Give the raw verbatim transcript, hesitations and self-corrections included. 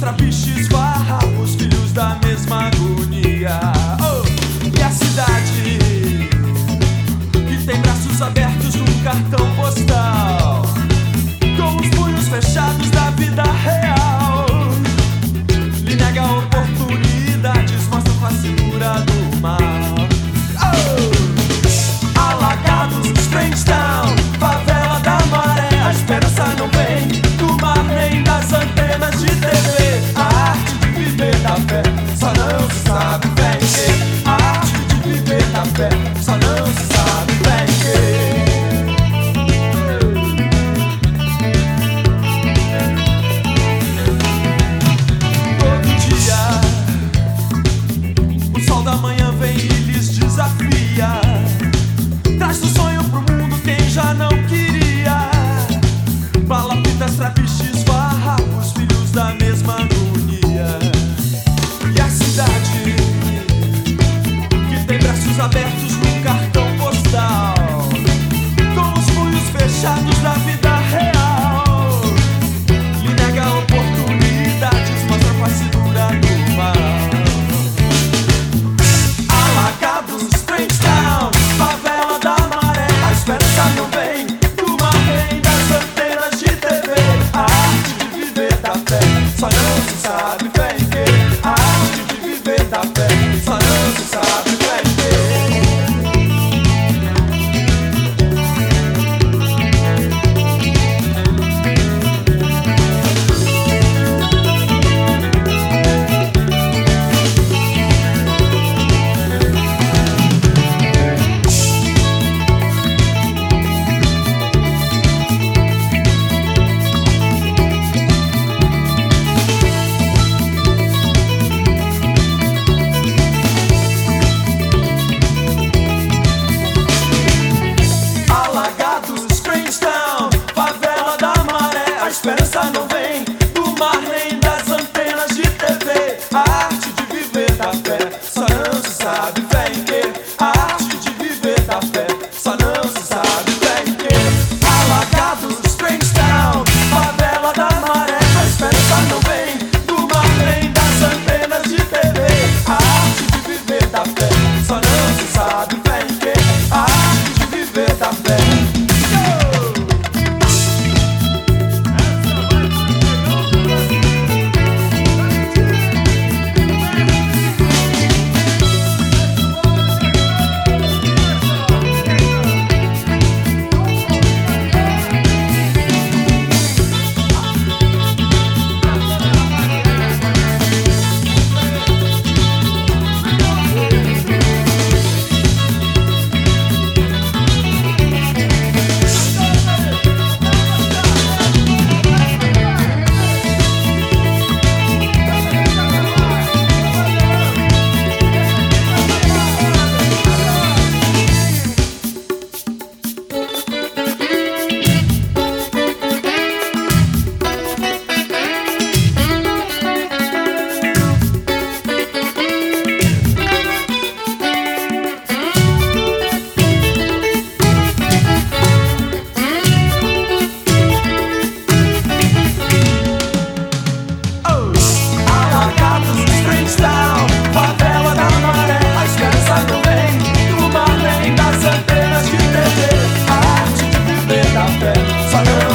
trapiches, farrapos, filhos da mesma agonia. Oh! E a cidade que tem braços abertos num cartão postal, com os punhos fechados da vida real, lhe nega oportunidades, mostra a face dura do mal. Oh! Alagados, Strange Town, favela da maré, a esperança não vem do mar nem das antenas de T V. A arte de viver da fé só não se sabe fé em quê. A arte de viver da fé só não se sabe fé em quê. O sol da manhã vem e lhes desafia, traz do sonho pro mundo quem já não queria. Palafitas, trapiches, farrapos, filhos da mesma agonia. E a cidade que tem braços abertos num cartão postal, com os punhos fechados da vida real, lhe nega oportunidades, mostra a face dura do mal. Alagados, Strange Town, favela da maré, a esperança não vem do mar nem das antenas de T V. A arte de viver da fé só não se sabe fé em quê. A arte de viver da fé só não se sabe fé em quê. A esperança não vem do mar nem das antenas de T V. A arte de viver da fé só não se sabe fé em quê. A arte de viver da fé só não se sabe fé em quê. Alagados, Strange Town, favela da maré, a esperança não vem do mar nem das antenas de T V. A arte de viver da fé só não se sabe fé em quê. A arte de viver da fé. Só não